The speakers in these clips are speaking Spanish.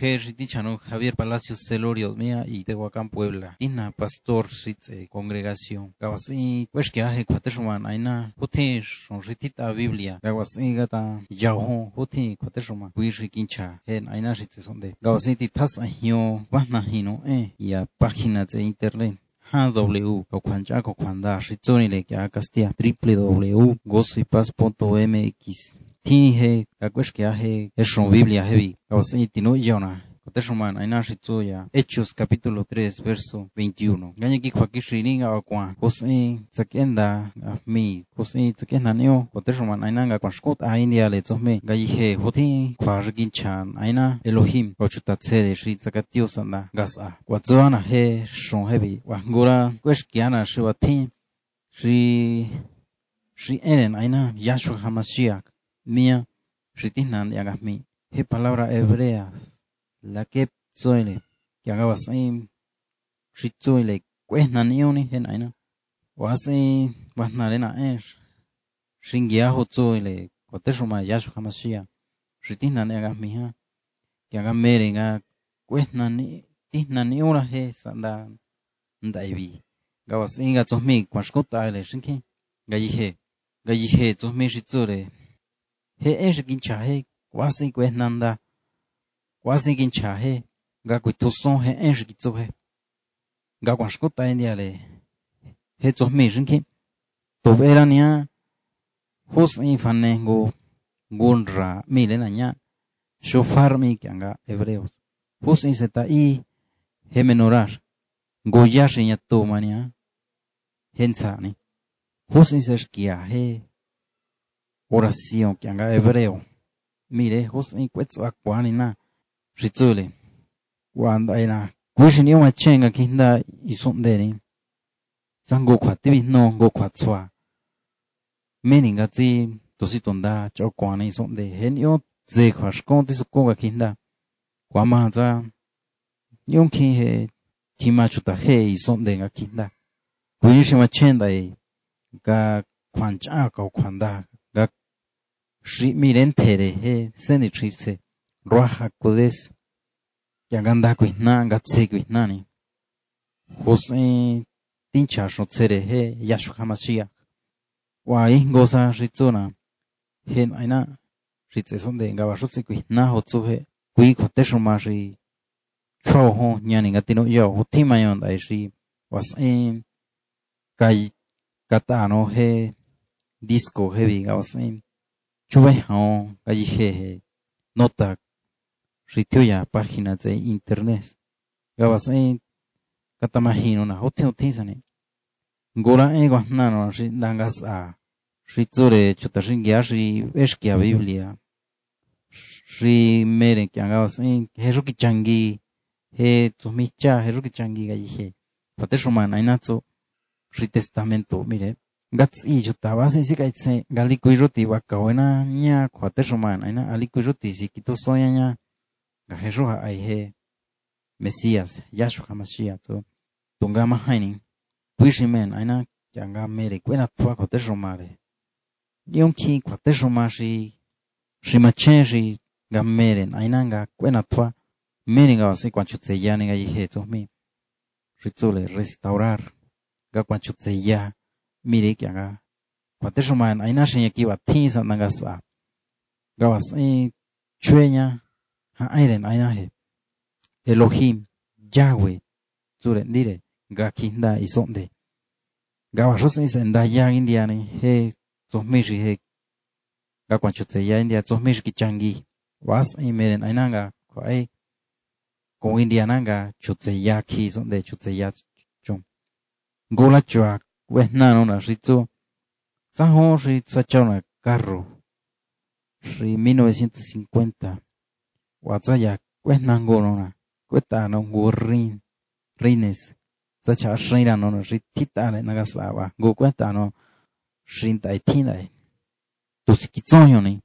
Dichano Javier Palacios Celorio mía y Tehuacán Puebla. Tina pastor sitze congregación. Gawasi pues que hace cuateshuman aina puti sonritita Biblia. Gawasi gata yaho puti cuateshuman. Puishi kincha en aina sitze sonde. Gawasi titas ahio vahna hino ya página de internet. HW Coquanja Coquanda Rizonile que Castia www.gossipas.mx Tini he que hace es Biblia heavy Gawasi tino yona Koteshuman aina Rizoya Hechos capítulo 3 verso 21 Ganya ki kwakishrininga okwa Kosi Zakenda mi Kosi Zakenda neo Koteshuman aina nga kwashkot India le zohme Gayihe hoti kwariginchan aina Elohim Ochutatse Shri Zakatios anda Gasa Watzoana he shon heavy Wangura Kweshkiana Shiwati Shri Eren aina Yahshua HaMashiach Mía Shitinan Yagami he palabra hebrea la que zoile que haga así shitzoile cuesna nioni en aina o así vasnarena shingiajo zoile koteshuma Yahshua HaMashiach Shitinan Yagami que haga merenga cuesna ni tisna ni ora he sanda ndaibi gawas inga zosmi kwashkota ele shinki gayihe zosmi shitzore he gincha he kwasi cuesnanda kwasi gincha he ga kuituson he gitzohe ga kwashkota indiale he zosmi shinki toverania hus infanengo gunra milena nya shofar mi kyanga hebreos hus inseta I he menorar goyashi nya tomania hensani hus inseskia he oración kyanga hebreo mire hus in kwetso akwani na rizule wanda ina kushini uma chenga kinda isondeni zango kwatibi no go kwatswa meninga zi tositonda chokwani isonde henyo ze kwashkon tisukonga kinda kwama za yonki he kimachuta he isonde nga kinda kuyishima chenda ga kwancha ka kwanda ga shi miren tere he seni chise roja kodes yaganda kuina gatse kuinani jose tincha shotsere he Yahshua HaMashiach wa ingosa ritsona hen aina ritse sonde ngabashotse kuina hotsuhe kui khoteshoma shi choho nyani ngatino yo hotima yonda shi was kai katano he disco heavy was chuve hao gayihe nota ritioya página de internet gabas katamahino na hotin sane ngora guanano ri dangas a ritsure chutashingia ri eskia Biblia ri meren que gabas heruki changi he tumicha heruki changi gayihe pateshuma ainatso ri testamento mire gats I jutabas si kaitse galikuiruti wakawena nya kwateshuma aina alikuiruti si kitosoya nya Gajeshuha aihe Mesías Yahshua HaMashiach so tungama haini wishimen aina kyanga mere kwena twa koteshomare yonki kwateshomashi shimacheshi gameren aina nga kwena twa meringa wasi kwanchutse yani nga yihe tomi ritsule restaurar ga kwanchutse ya mire kyanga kwateshoman aina shinyaki batisa nangasa gawas chuenya ha airen aina he Elohim Yahweh zure ndire ga kinda isonde gawa rose isenda ya indiani he zomishi he ga kwanchutse ya india zomishi kichangi was imeren ainanga kwai ko indiananga chutse ya ki sonde chutse ya chum gola chua wenano na ritzo saho ri sachona carro ri 1950 watsaya wenango na kweta no ngurrin rines sacha shrina no ritita le nagasawa go kweta no shrinta itina tusikitsonyo ni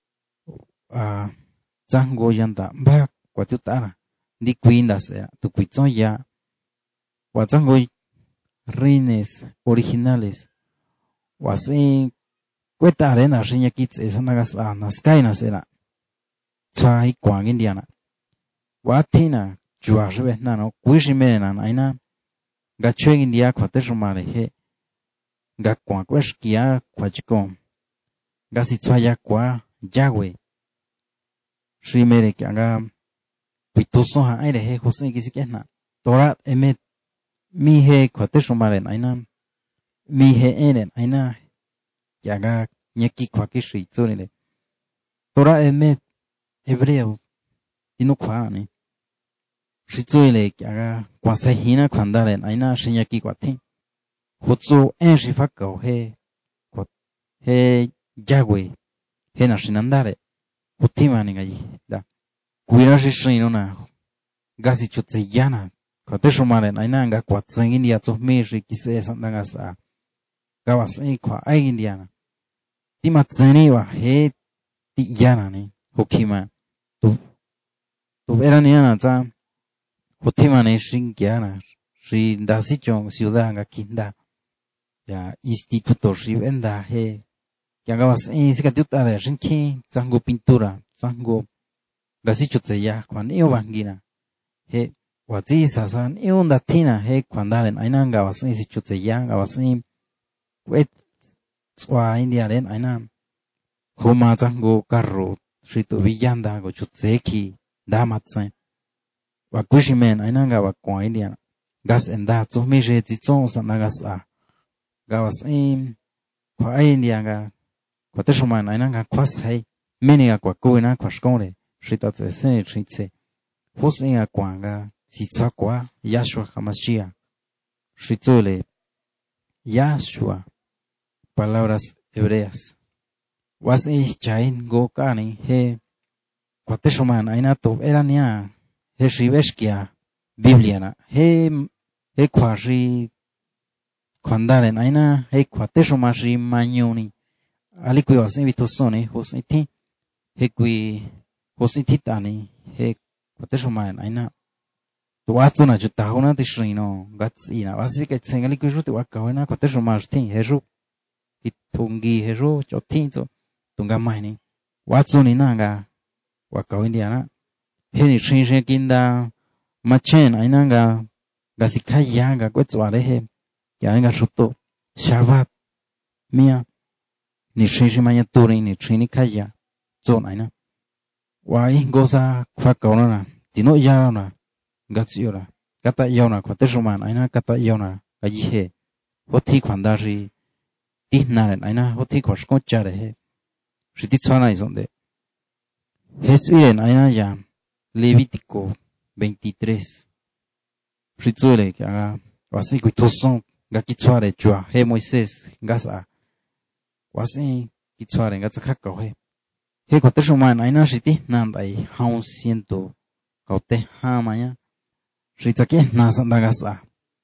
zango yanda ba kwatutara di kwinda se tu kwitsonya wazango rines originales wasi kweta arena shinya kits esa nagasa naskaina sera chai kwang indiana Watina chua shbe na no kuishi me na aina ga chuen india kwate shumale he ga kwa kweshkia kwachiko ga si tsaya kwa Yahweh shimere kanga pitoso ha aire he Jose kisikena Torah emet mi he kwate shumale aina mi he eren aina kanga nyeki kwakishi tsonile Torah emet hebreo tino kwa ni shitsoile kanga kwasa hina kwandale aina shinyaki kwati Hotso en shifakao he Yahweh he na shinandare utima ni ngai da kuira shishino na gasi chutse yana kwatesho mare aina nga kwatsengi dia tsumi shi kise sandanga sa gawas ei kwa ai indiana tima tseni wa he ti yana ni hokima tu era ni ana tsa utima ni shingiana shi ndasi chong ciudad nga kinda ya instituto shi venda he que gawas ei sikatiuta de shinki tsango pintura tsango gasi chutse ya kwan eo bangina he watsi sasan eo ndatina he kwandalen aina gawas ei si chutse ya gawas ei wet swa india len aina homa tsango carro shito villanda go chutse ki damatsen wa kushimen aina ga wa kwa india gas enda tsumi je titson sanagas a gawas ei kwa india ga kwa teshuman aina ga kwas hai meni ga kwa kuina kwa shkole shita tse se chitse hos inga kwa ga si tsa kwa Yahshua HaMashiach shitsole Yahshua palabras hebreas was chain go kani he kwa teshuman aina to erania he shibeshkia Biblia na he kwa shi kwandaren aina he kwa teshumashi manyoni alikwi wasin vitosone hositi hekwi hosititani he kwateshuman aina tuatsuna chutahuna tishrino gatsina wasike tsengali kwishuti wakawena kwateshumash tin heju itungi heju chotinzo tungamani watsuni nanga wakawindiana heni shinshe kinda machen ainanga gasikayanga kwetswale he yanga shuto Shabbat mia ni shinshe manya turi ni chini kaya zon aina wai goza kwakaona tino yarona gatsiora kata yona kwateshuman aina kata yona gajihe hoti kwandashi tihnaren aina hoti kwashkochare he shititsana isonde Jesuiren aina ya Levítico 23 shitsuele que haga wasi kuitoson gakitsware chua he Moisés gasa wasi kitsware gatsakaka he kwateshuman aina shiti nandai haun siento kaute hamaya shitsake nasandagasa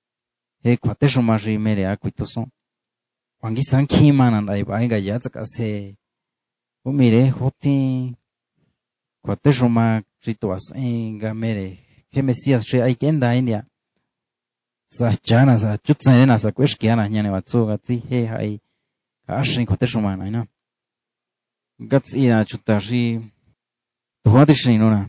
he kwateshuman shi mere akuitoson wangi sanki manandai baiga yatsakase umire hoti kwateshuma chituas enga mere he Mesías she ai kenda india sa chana sa chutsena sa kweshkiana nyane watsuga tsi he hai ashin kwateshuma aina gatsia chutashi tuhati shinona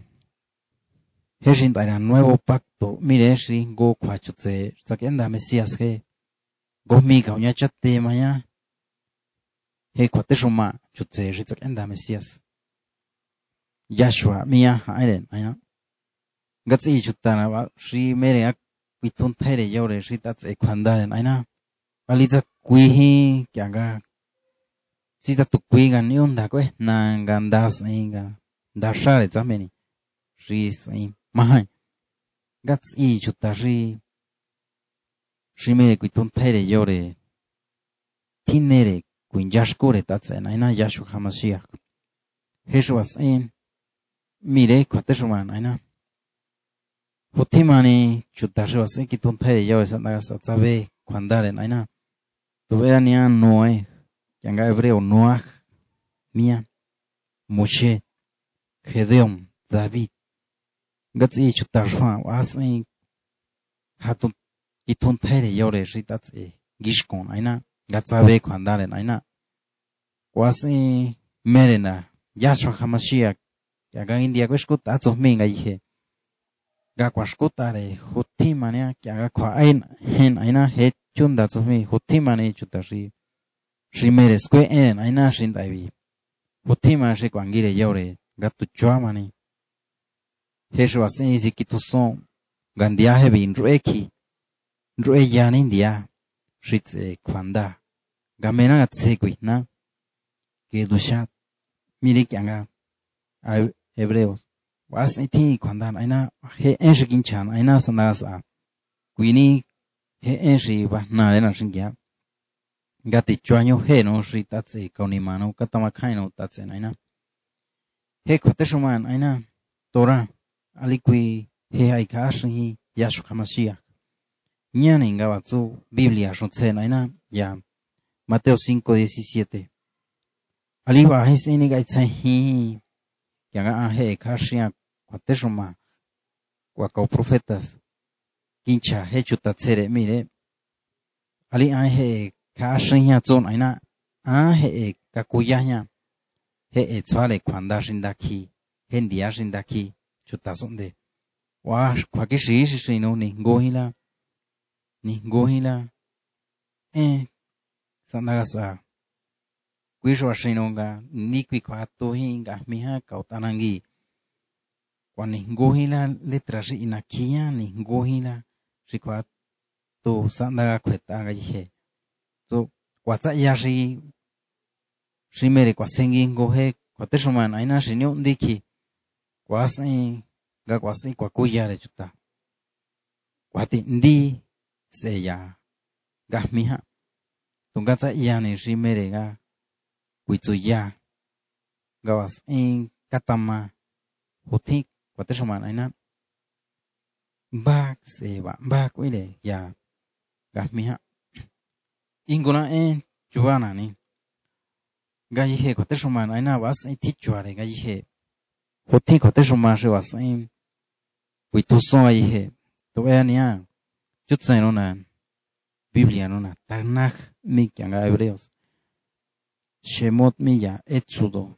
he shin taina nuevo pacto mire shi go kwachutse sakenda Mesías he gomi ka unya chatte maya he kwateshuma chutse shi sakenda Mesías Yahshua mia airen aina gatsi chutana wa shi mere ak pitun thaire yore shi tats ekwandaren aina aliza kuihi kyanga sita tu kuiga ni unda kwe na gandas inga dashare zameni shi sai mahai gatsi chutashi shi mere pitun thaire yore tinere kuinjashkore tats aina Yahshua HaMashiach Yeshua sai mire kwateshuman aina Hotimani chutashi wasi kituntai yo esa nagasa tsabe kwandaren aina tuvera nia Noé yanga hebreo Noah mia Moshe Gedeon David gatsi chutashwa wasi hatun kituntai yo re shitatsi gishkon aina gatsabe kwandaren aina wasi merena Yahshua HaMashiach yanga india kweshkut atso minga ihe ga kwashkotare hoti mania que haga kwa hen aina he chunda tsumi hoti mane chutashi shimeres kwe en aina shin daibi hoti ma shi kwangire yore gatu chua mane he shwa sin zikituson gandia he bin rueki rue yanin dia shitse kwanda gamena tsekwi na que dushat mire que haga hebreos was iti kwanda aina he en shikinchan aina sanasa kwini he en shi ba na na shingya gati chuaño he no shi tatse kaunimano katama khaino tatse naina he khoteshuman aina tora alikwi he haika shi yashu kamashia nyani ngawatsu biblia shotse naina ya Mateo 5:17 aliba hisini ga tsahi yaga he khashia khoteshuma kwa ka profetas kincha he chutatsere mire ali he khashia zon aina he kakuyanya he tswale kwanda shindaki hendia shindaki chutasonde wa kwakishi shino ni ngohila sanagasa kwisho shinonga nikwi kwato hinga miha kautanangi kwani ngohila letra shi inakia ni ngohila shikwato sandaga kweta ga ihe so kwatsa yashi shimere kwasengi ngohe kwateshuman aina shinyo ndiki kwasi ga kwasi kwakuyare chuta kwati ndi seya ga miha tungatsa yani shimere ga kuitsuya gawas katama huthi kwateshuman aina ba seba ba kuile ya ga miha inguna chubana ni ga ihe kwateshuman aina was tichuare ga ihe huthi kwateshuman she was kuituson ga ihe to ania chutseno na Biblia no na Tanakh mi kyanga hebreos Shemot milla Éxodo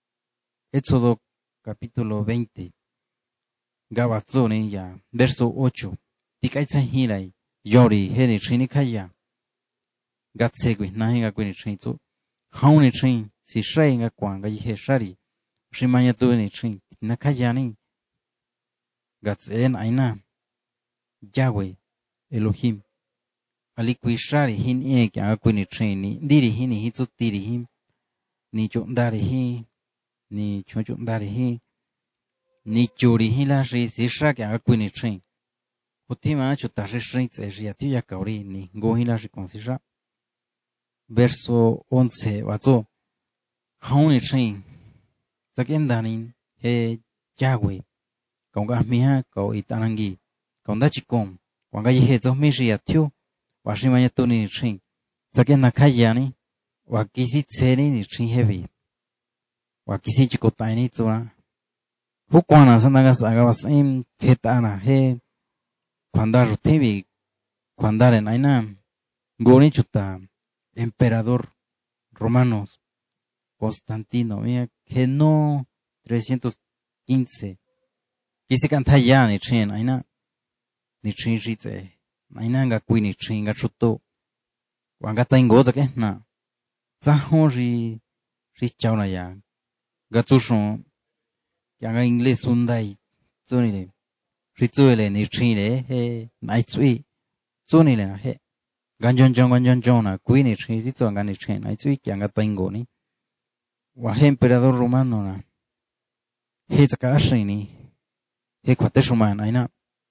capítulo 20 Gabatzone ya verso 8 tikaitsa hirai yori heri chini kaya gatsegwi nahi ga kwini chinzo hauni chin si shrai ga kwanga ihe shari shimanya tu ni chin nakaya ni gatsen aina Yahweh Elohim alikwi shari hin kya kwini chin ni ndiri hin ni hitsu tiri hin ni chondari hi ni chondari hi ni chori hi la shi si sha kya kwini chin utima chuta shi shin tse shi ati ya kauri ni go hi la shi kon si sha verso 11 wazo hauni chin zakendani he Yahweh kaunga miha kau itanangi kaunda chikom wanga ye zo mi shi atio washimanya tuni chin zakena khayani wakisi tseni ni chin heavy wakisi chikotaini tsura hukwana sanaga saga wasim ketana he kwanda rutibi kwandare naina goni chuta emperador romanos Constantino mia que no 315 kisi kanta ya ni chin aina ni chin jitse aina nga kwini chin nga chuto wanga taingo zake na zahonji chawna ya gatsushon yang inglés sundai zunile ritsuele ni chile he naitsui zunile na he ganjon na kwini chin zitso nga ni chin naitsui yang taingo ni wa he emperador romano na he tsakashini he kwateshuman aina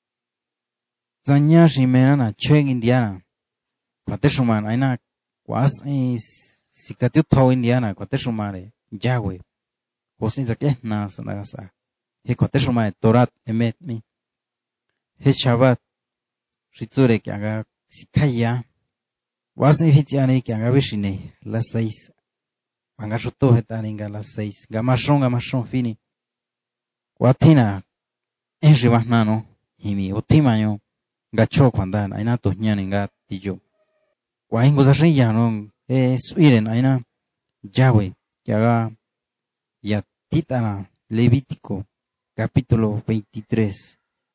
zanya shimena na cheng indiana kwateshuman aina was sikatyu thaw indiana kwateshumare Yahweh kosin zake na sanagasa he kwateshumare Torat emet mi he Shabbat ritsure kyaga sikaya was hityane kyaga bishine las 6 anga shuto hetaninga las 6 gamashon fini watina enjibahna himi utimayo gacho kwanda aina to nyane nga tijo wa ingo zashiya no suiren aina Yahweh que haga ya titana Levítico capítulo 23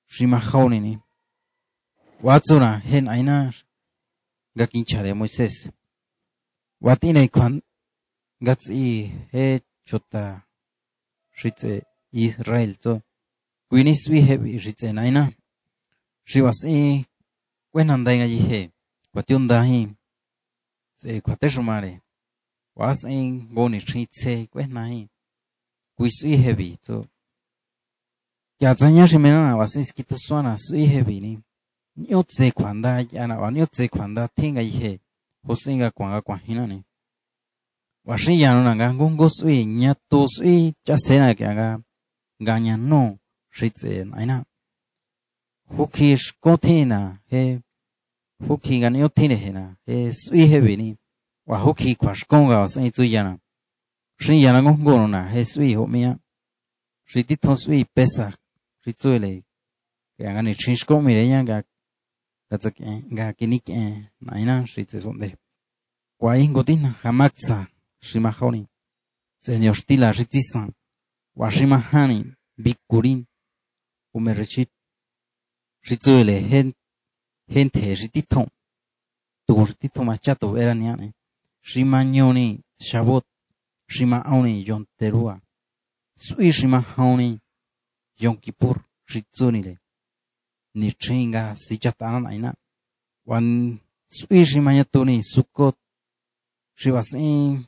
shima khawni ni watsuna hen aina ga kinchale Moisés watina ikwan gatsi he chota shitse Israel to kwini swi hebi shitse naina shiwasi kwenandai nga yihe kwatiundahi se kwateshumare wasin goni chitse kwenahi kwiswi hebi to ya tsanya shimena wasin skito swana swi hebi ni nyotse kwanda yana wa nyotse kwanda tinga yihe hosinga kwanga kwahina ni washin yano na ngongo swi nyato swi chasena kyaga ganya no shitse naina hukish kotina he huki ganyo tine hena he swi hebi ni wa huki kwashkonga wasin tsuyana shin yana ngongo na he swi homia shiti thon swi pesa shitsuele kyaga ni chinshko mireya ga kinik naina shitse sonde kwa ingotina hamatsa shimahoni senyo stila shitsisa washimahani bikurin umerechit shitsuele gente shitithon tu shitithon machato eraniane shimanyoni shabot shimaoni yonterua sui shimahoni yom kippur shitsunile ni chinga sichatana naina wan sui shimayatuni sukot shiwasin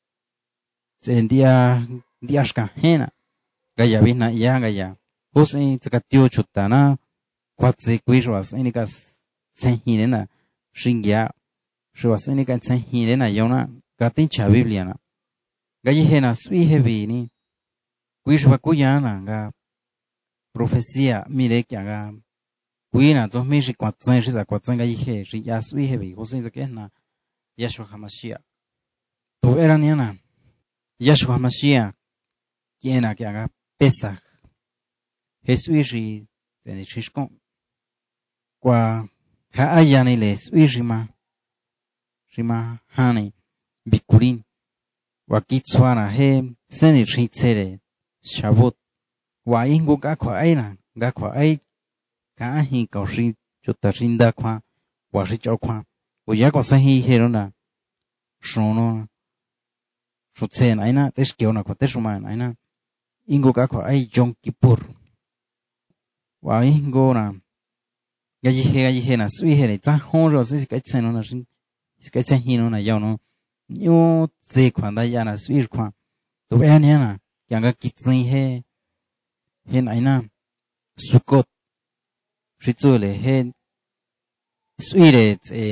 dia shka hena gaya vina ya gaya hosin tsakatio chutana kwatse kwishwasin nika senhinena shingya shiwasin nika senhinena yona gatincha biblia na gayi hena sui hebi ni kwishwa kuyana ga profecía mire kyaga kuina zomi shi kwatsen shi za kwatsen gayi he shi ya sui hebi hosin zakena Yeshua HaMashiach to eraniana Yeshua HaMashiach kiena kyaga Pesach Jesús shi teni chishkon kwa haayani le sui shima hani bikurin wakitswana he seni chitsere shabot wa ingo ga kwa ai ka hi ka shi chota shinda kwa wa shi chau kwa uya kwa sahi herona shono shutsen aina teshkiona kwa teshuman aina ingo ga kwa ai Yom Kippur wa ingo na gayi he na sui he ta hon ro si ka tsen na shin ka tsen hino na yao no yo tse kwa da ya na sui kwa to ya ne na yang kitsin he na ina sukot shitsule he sui re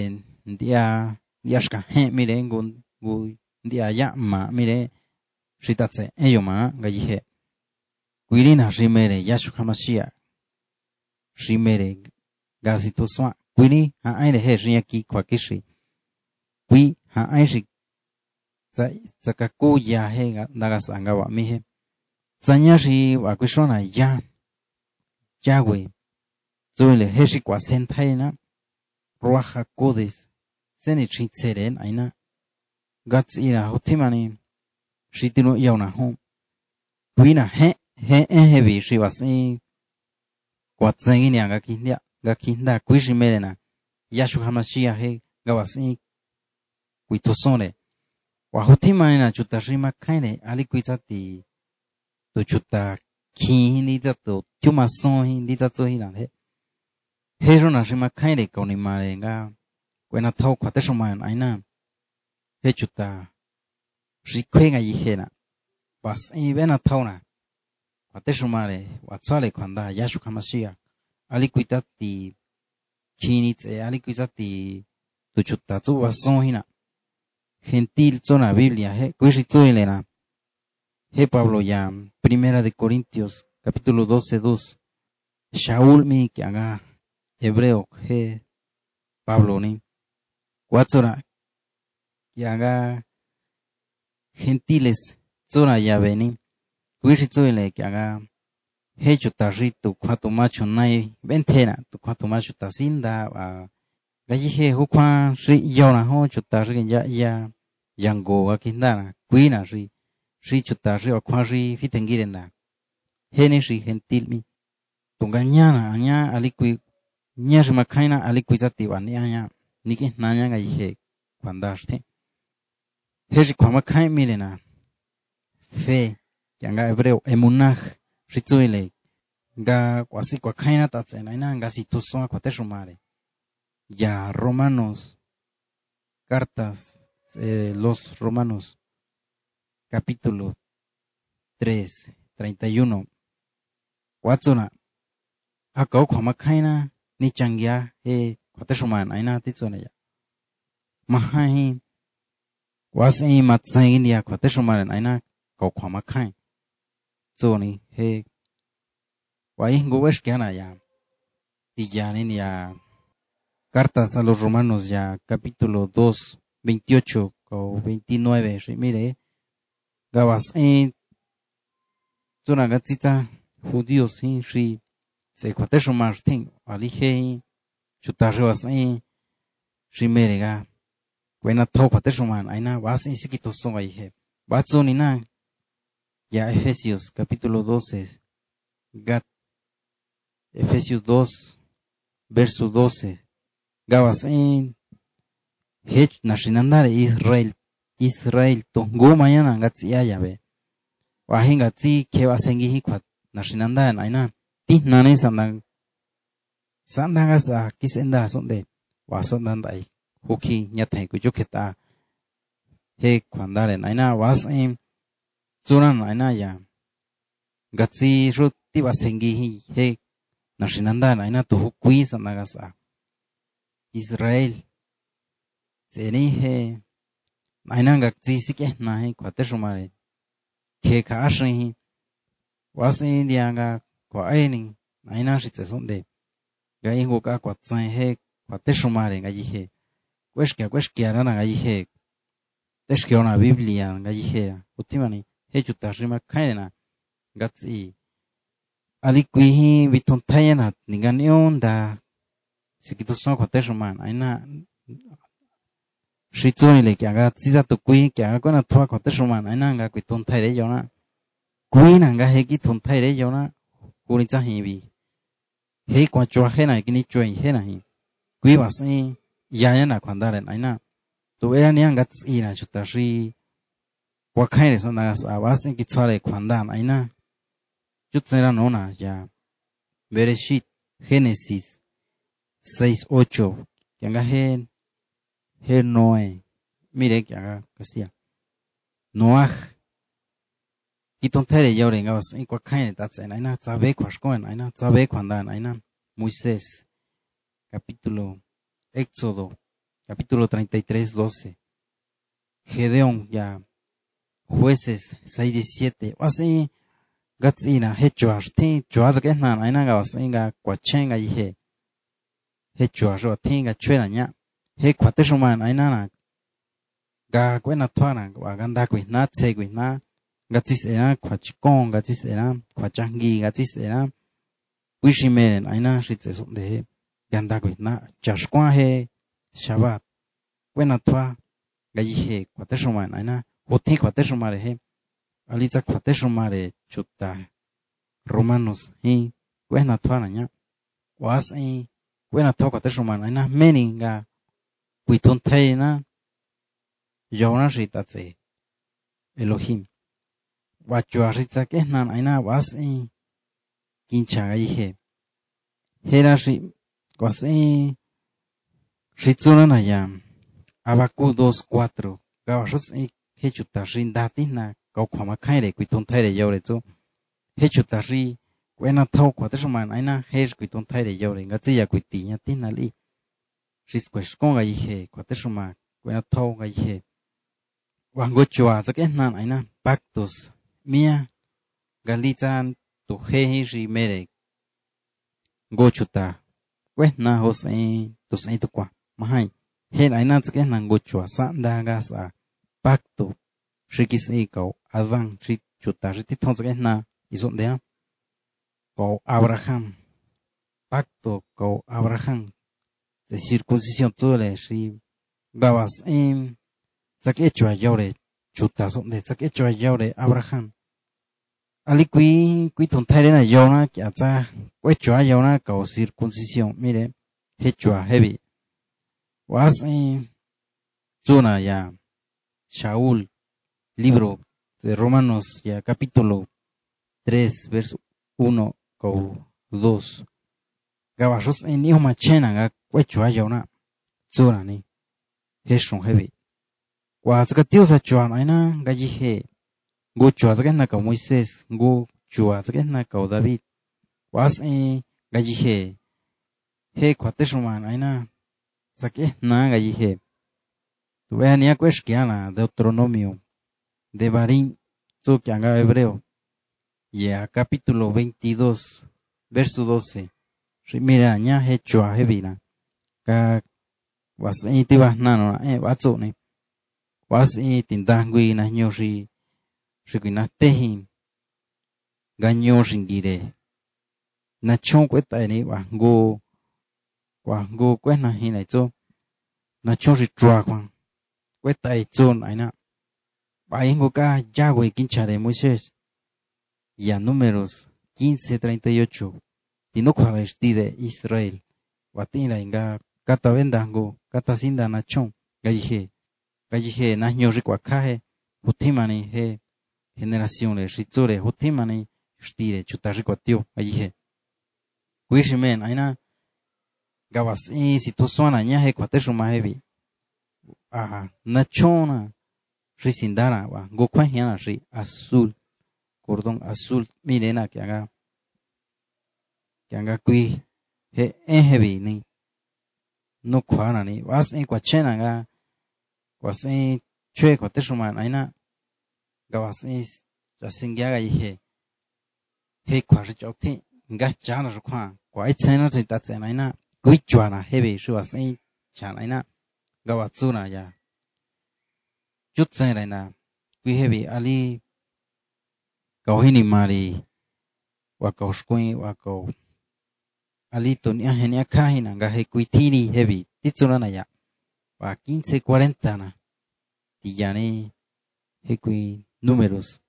dia shka he mire ngun gu dia ya ma mire shitatse eyoma gayi he kuirina shimere Yeshua HaMashiach shimere gazito swa kuini ha aire he riaki kwa kishi kui ha aishi tsakaku ya he daga sanga wa mihe zanyashi wa kwishona yahwe zule he shi kwa sentaina ruaja kodes seni chitseren aina gatsira hotimani shitino yauna ho kuina he hebi shi wasi kwa tsengini ga kinda kuishi merena Yeshua HaMashiach he gawasi kuitosone wa hotimani na chutashima kaine alikuitati to chuta kini zato tuma son ni zato hina he rona shima kaine kauni mare nga kwena thau kwateshuma aina he chuta shikwenga yihena bas ibena thauna kwateshumare watsale kwanda Yeshua HaMashiach alikuitati kini tse alikuitati to chuta tu wason hina gentil zona Biblia he kuishi tsoilena he Pablo ya Primera de Corintios capítulo 12:2 Shaul mi que haga hebreo he Pablo ni watsora que haga gentiles zona ya veni kuishi tsoile que haga he chutarrito kwato macho nai ventena tu kwato macho tasinda a gayi he hukwa shi yona ho chutarri ya yango akindana kuina shi chutarri o kwa shi fitengirena hene shi gentil mi tungañana aña alikui ñash makaina alikui zatibani aña niki naña ngayihe cuandashte heji kwamakai milena fe yanga hebreo emunaj ritsuile ga kwasi kwakaina tatsena ina nga situson kwateshumare ya Romanos cartas los Romanos capítulo 3 31 watsuna akau kwamakaina ni changya he kwateshuman aina titsona ya mahahi wasi matsaindia kwateshuman aina kau kwamakai tsoni he wai nguwesh kiana ya tiyani ya cartas a los Romanos ya capítulo 2 28 o 29 mire gabas tsuna gatsita judíos ri se kwateshumar ting alije chutarrewas rimerega buena to kwateshuman aina was sikito songa ihe batsoni na ya Efesios capítulo 12 gat Efesios 2 verso 12 gabas hech nashinandare Israel to go mañana gatsi ayabe wahinga tsi kewa sengi kwat nashinandare aina ti nane sandanga sa kisenda sonde wasandandai hoki nyatai kujoketa he kwandare aina was tsuran aina ya gatsi ruti basengi he nashinandare aina to hukui sandaga sa Israel tseni he aina gatsi sike na he kwateshumare ke ka ashri was dianga kwa aini aina shitse sonde ga ingo ka kwatsan he kwateshumare ngayihe kweshkia rana ngayihe teshkia una biblia ngayihe utimani he chutarima kaina gatsi alikui vitontayana ninganionda sikituson kwateshuman aina shitsoni le kya tsiza to kui kya kona thwa kwateshuman aina nga kuitontayre yona kuina nga he kitontayre yona kuritsa hibi he kwa chwa hena kini choi hena hi kui basi yaya na kwandare aina to ea ni anga tsina chutashi kwa kaire sanaga sa basi kitsware kwandan aina chutsera nona ya Bereshit Génesis 6:8 yanga he Noé mire que haga Castilla Noah kitontere yore nga basi kwa kaire tatsena aina tsabe kwashkoen aina tsabe kwandan aina Moisés capítulo Éxodo capítulo 33:12 Gedeón ya Jueces 6:17 así gatsina hecho asti chuaza que na aina ga wasinga kwachenga ihe hecho ro tinga chweranya he kwateshuman aina na ga kwena twana wa ganda kwina tsekwina gatsisena kwachikon gatsisena kwachangi gatsisena wishimeren aina shitse sonde ganda kwina chashkwa he Shabbat kwena twa ga ihe kwateshuman aina hoti kwateshumare he alitza kwateshumare chuta Romanos hi kwena twananya was kwena twa kwateshumana aina meninga kuitontaina yona shitatse Elohim wachua ritza kehnan aina was kinchaga ihe hera shi was shitsuna na ya Habacuc 2:4 gawashos hechuta rindatina kau kwama kaire kuitontaire yore tso hechuta ri kwena thau kwateshuman aina her kuitontaire yore ngatsiya kuitiña tinali riskweshkonga ihe kwateshuma kwena thau ga ihe wangochua zakehnan aina pactos mia galitzan to he ri mere gochuta kwehna hosai to sai to kwa mahai hen aina zakehnan gochua sanda gasa pacto rikisi kau Adán ri chuta ri tithon zakehna isondea kau Abraham pacto kau Abraham de circuncisión tsule ri gabas sakechua yore chuta sonde sakechua yore Abraham ali quý thùng thay đến là dầu na kia cha quay chua dầu na cầu circuncisión mire hết chua heavy was zona ya Shaul libro de Romanos ya capítulo 3 verso 1 câu 2 gabashos en hijo machena ga quay chua dầu na zona ni hết sung heavy wa zaka tiêu sa chua na ina ga he go chua zaka na cầu Moisés go chua zaka na cầu David was ga he kwate shuman aina zaka na ga he tu ania pues que ana Deuteronomio de Barín zo que anga hebreo ya capítulo 22 verso 12 mira nya he chua he vina ka was ti va na no wa zo ne was tindangui na nyoshi shikina tehin ganyo shingire na chon kweta ni wa go kwena hin ai zo na chon shi chua kwan kweta ai zo na ba ingo ka Yahweh kincha de Moisés ya números 15:38 tino kwalesti de Israel watina inga kata vendango kata sinda na chon gajihe na nyoshi kwa kahe utimani he generación le shitsure utimani shtire chutashi kwa tio gajihe kuishimen aina gawas situación anya he kwateshu mahevi na chona shi sindara wa go kwa hiana shi azul cordón azul mirena que haga kui he heavy ni no kwana ni was kwa chena ga was chue kwa teshuman aina ga was singya ga he kwa shi choti nga chana ru kwa itzena ri ta tsena aina kui chwana heavy shi was chana aina ga watsuna ya chutsena na kui heavy ali kauhini mari wakaushkui wakau alito ni ahenia kahina nga he kuitini heavy titsuna na ya wa 15:40 na tiyani he kui números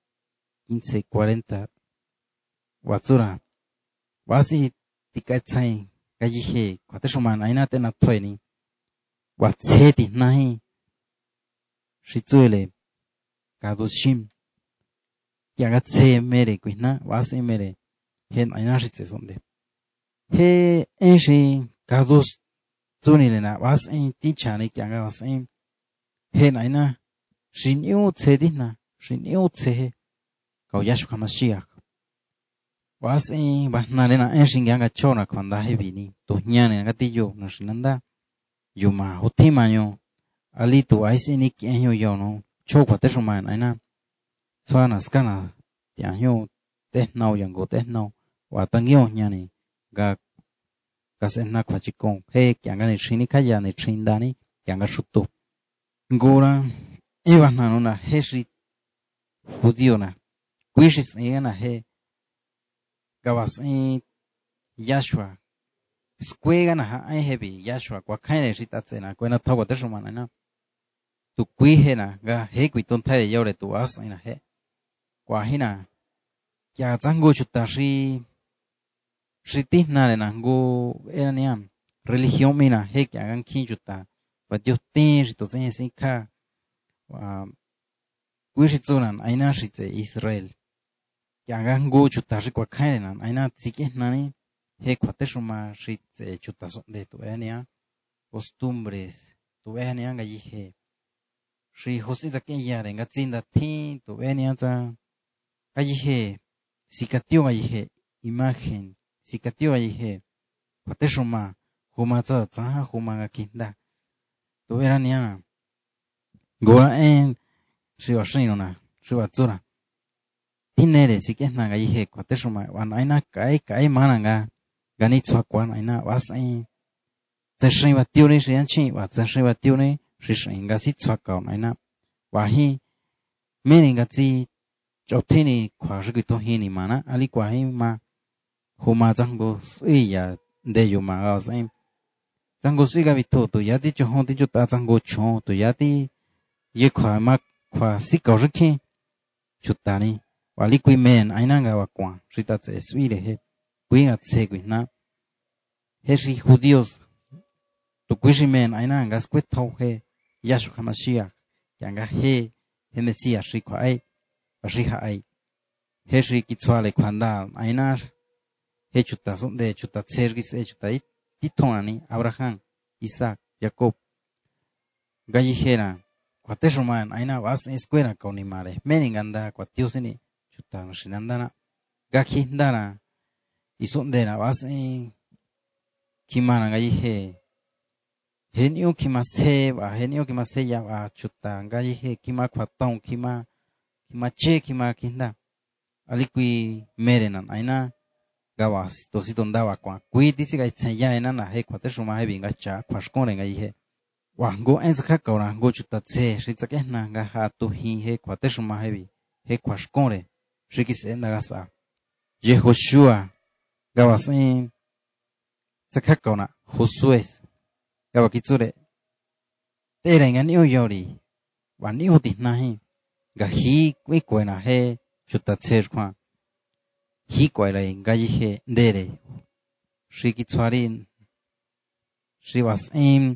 15:40 watsura wasi tikatsai gajihe kwateshuman aina tena toini watseti nahi shitsuele kadushim yagatse mere kuina wasi mere hen aina shitse sonde he enshi kadus tunile na was tichani kyanga was hen aina shinyu tsedina shinyu tse kau yashka mashiach was bahnale na enshi kyanga chona kwanda hebini to nyane ngatillo no shinanda yuma hotimanyo alito aisini kyenyo yono chokwa teshuman aina tswana skana tianyo tehnau yango tehnau wa tangyo nyane ga kasena kwachikon he kyanga ni shini kaya ni chindani kyanga shuto ngora ibana nona heshi judío na kuishis na he gawas Yashua skwega na ha hebi Yashua kwa kaine shitatsena kwena thawa teshumana na tu kuihe na ga he kuiton thare yore tu as ina he kwa hina kya zango chutashi shiti nare na go enaniam religión mina he kya gan kinjuta wa Dios tin shito sen sinka wa kuishitsunan aina shitse Israel kya gan go chutashi kwa kaine na aina tsike nani he kwateshuma shitse chutason de tu enia costumbres tu enia ga yihe shi hosita ke yare nga tsinda thin tu enia ta ga yihe sikatio ga yihe imagen sikatio ga yihe kwateshuma huma tsa tsa huma ga kinda tu enia goa shi wa shino na shi wa tsura tinere sike na ga yihe kwateshuma wan aina kai mana ga gani tswa kwan aina was tshin wa tione shi anchi wa tshin wa tione shi shin ga si tswa ka aina wa hi meni ga tsi chotini kwa shi to hi ni mana ali kwa hi ma huma zango sui ya de yo ma ga sai zango sui ga bito to ya ti cho ti cho ta zango cho to ya ti ye kwa ma kwa si ka ri ki chutani Wali kui men aina nga wakwa rita tse suire he kui nga tse kui na he shi judíos tu kui men aina nga skwe thau he Yahshua HaMashiach yang he Mesías shi kwa ai wa shi ha ai he shi kitswale kwanda aina he chuta sonde chuta tsergis he chuta titonani Abraham Isaac Jacob gallejera kwateshuman aina was escuela kaunimare meninganda kwatiosini chuta shinandana gakindana isondera was kimana galleje henio kimase ba henio kimase ya ba chuta galleje kima kwatong kima che kima kinda alikui merenan aina gawas tositondaba kwa kui disi ga tsaya ena na he kwateshuma he binga cha kwashkore galleje wa go enzaka kaura go chuta tse ritsakena ga ha tu hi he kwateshuma he kwashkore rikisenda gasa Yehoshua gawasin tsaka kauna Josué gawakitsure tera nganiu yori wa niu tinahi ga hi kwi kwena he chuta tse kwa hi kwailai galleje ndere rikitswarin riwasin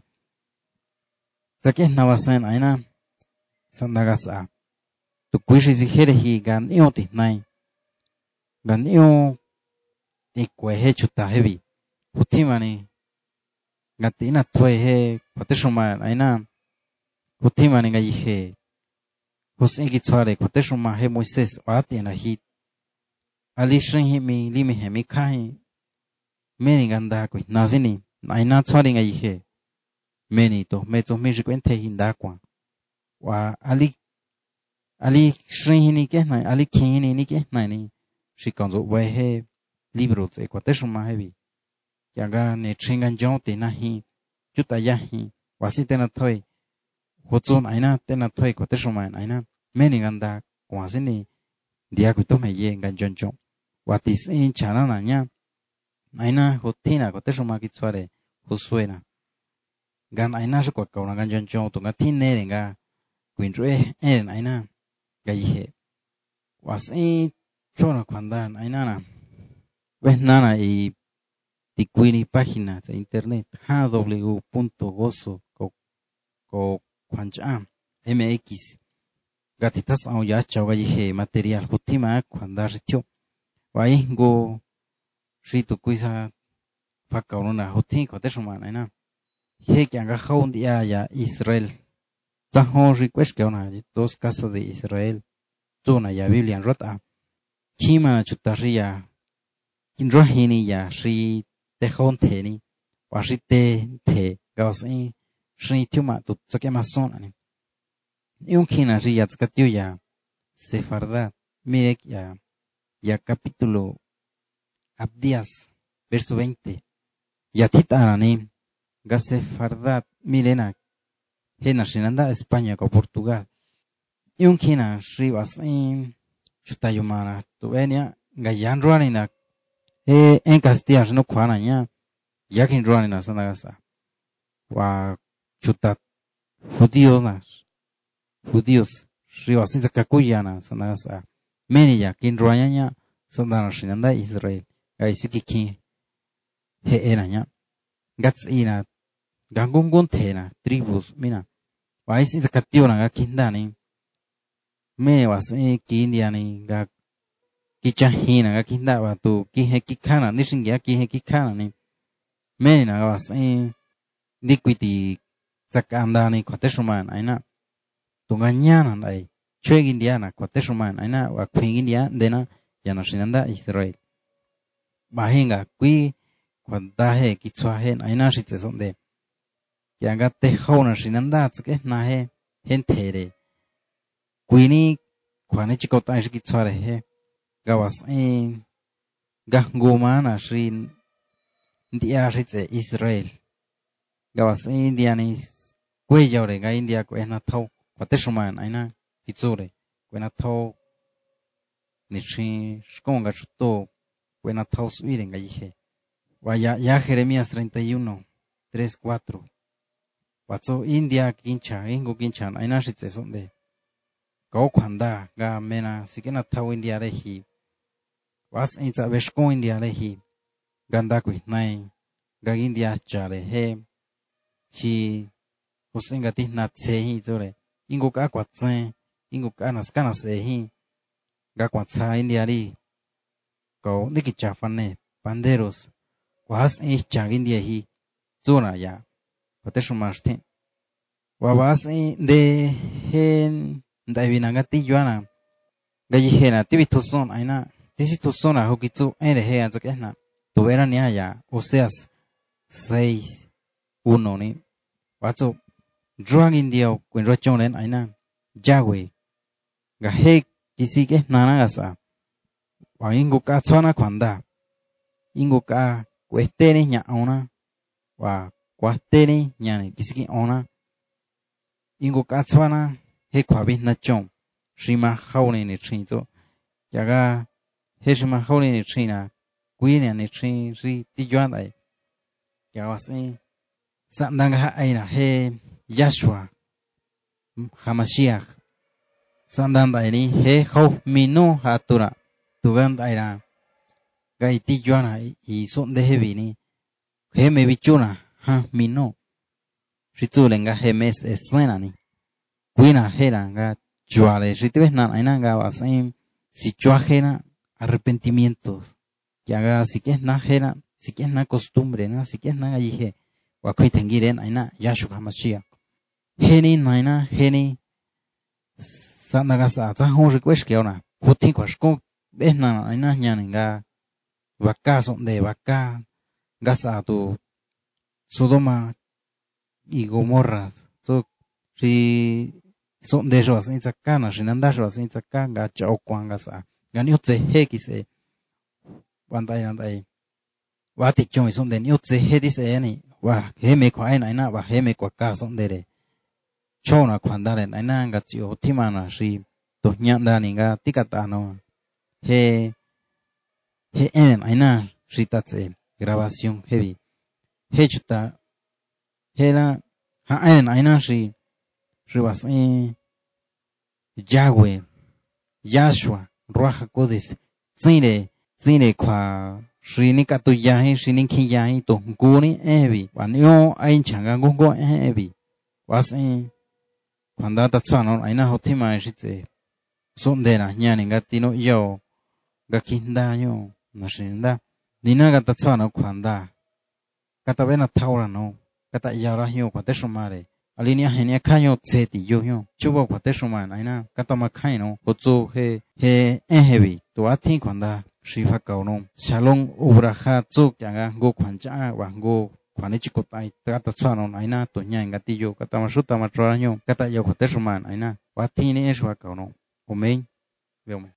tsakena wasan aina sandagasa tu kuishi zigere hi ga niu tinai ga niu tikwe he chuta hebi hutimani gatina thue he kwateshuma aina hutimani galleje Jose kitsware kwateshuma he Moisés atina hi ali shinhi mi limi he mi kai meni ganda kwi nazini aina tswari galleje meni to meto mi rikwente hinda kwa wa ali shinhi ni ke na ali kini ni ke na ni shikanzo we he libro tse kwateshuma hebi yaga ne chingan jonte nahi chuta yahi wasitena thoi hotson aina tena thoi kwateshuma aina meni ganda kwasini dia kuto me ye ngan jonjon watis in chana na nya aina hotina kwateshuma kitsware Josué gan aina su kwa kauna gan jonjon to ngatin ne renga kwinre en aina gaye wasi chona kwandan aina na ves nana y tikwini página de internet hw.gozo.mx gatitas au ya chau gaye material hutima kwanda ritio wa ingo ritu kuisa fa kauna hutin kwateshuma aina he kyanga haundi ya Israel taho request kauna dos casas de Israel zona ya Biblia rota kima chutaria kinrohini ya ri tehon theni wa ri te gausin ri tuma tu tsakema son ani yunkina ri ya tsakatio ya Sefardat mire ya capítulo Abdías verso 20 ya titarani ga Sefardat milena hena shinanda España ko Portugal yunkina ri wasin chutayumana tu enia ga yanruani na en Castilla no kwana nya yakin ruani na sanagasa wa chuta judíos riwa sinta kakuyana sanagasa meni yakin ruanya nya sandana shinanda Israel ga isiki he era nya gatsina gangungun thena tribus mina wa isinta kationa ga kindani me wasin kindiani ga kichahina ga kinda wa tu kihe kikana nishingia kihe kikana ni mena ga wasin liquidi zakandani kwateshuman aina tunganyana dai chwegindiana kwateshuman aina wa kwingindia ndena yana shinanda Israel mahinga kui kwadahe kitswahe aina shitse sonde yanga tehona shinanda tsake nahe hentere kuini kwane chikota shikitsware he gawas gahngumana shin ndia shitse Israel gawas indiani kweyore ga india kwena thau kwateshuman aina kitsure kwena thau nichi shkonga chuto kwena thau suire ga yije ya Jeremías 31:3-4 watso india kincha ingo kincha aina shitse sonde có khoản đa ga mena sĩ cái nào thâu India đây hi was in cha besh ko India đây hi ganda quỷ này ga India trả lại he khi Hussein ga tin nát xe hi rồi ingo cả quạt xe ingo cả nas xe hi ga quạt xa India đi có niki cha fan này banderos was in cha India hi rồi na ya có thể số mà thế và was in de hen đại vì nàng ti joana ga yi he na ti vi thoson aina ti si thoson na hokitu ere he an cái na tu era ni ya Oseas 6:1 ni wa cho Drang India quyền rồi chọn lên aina Yahweh ga he kisi ke nana ga sa wa ingo ka chona kwanda ingo ka kwete ni nya ona wa kwate ni nya ni kisi ki ona ingo ka chona he kwabi na chom shima khawne ni chin to yaga he shima khawne ni chin na quy ni chin ri ti jwan dai ya wa sin san dang ha ai na he Yahshua Hamashiach san dang dai ni he khaw minu ha tura tugan dai na gai ti jwan ai i son de he vi ni he me bichuna ha minu ritzu lenga he mes esena ni quy he na ga chua le ritve na ai na ga wa sin si chua he na arrepentimientos que haga si que es na jera si que es na costumbre na si que es na gallige wa kui tengiren aina Yahshua Hamashiach heni naina heni sandaga sa ta hon request que ona putin kwashko es na aina nyaninga vaka son de vaka gasa tu Sodoma y Gomorra so si son de eso sin sakana sinanda eso sin sakanga chao kwanga sa ganio te hekise bandai wa ti chong son de nyu tse he dis e ni wa he me kwa ai na wa he me kwa ka son de re cho na khwan da re na nga chi o ti ma na shi to nya da ni nga ti ka ta no he en ai na shi ta tse grabación heavy he chuta he la ha ai na shi wa Yahweh Yahshua Ruach HaKodesh tsine kwa shini ka tu yahi shini ki yahi to nguni ebi wanyo ain changa gongo ebi wasin kwanda ta tsano aina hotima shitse sonde na nyani ngatino yo gakinda yo nashinda dina ga ta tsano kwanda kata bena taura no kata yara yo kwate shumare alinia henia kanyo tseti yo yo chubo kwate shumana aina kata makaino otso he ehebi to atin kwanda shifa kauno shalom ubraha tsuk yaga go kwancha wa go kwani chikotai kata tsano aina to nyanga tiyo kata mashuta matraño kata yo khote shuman aina watini eswa kauno omen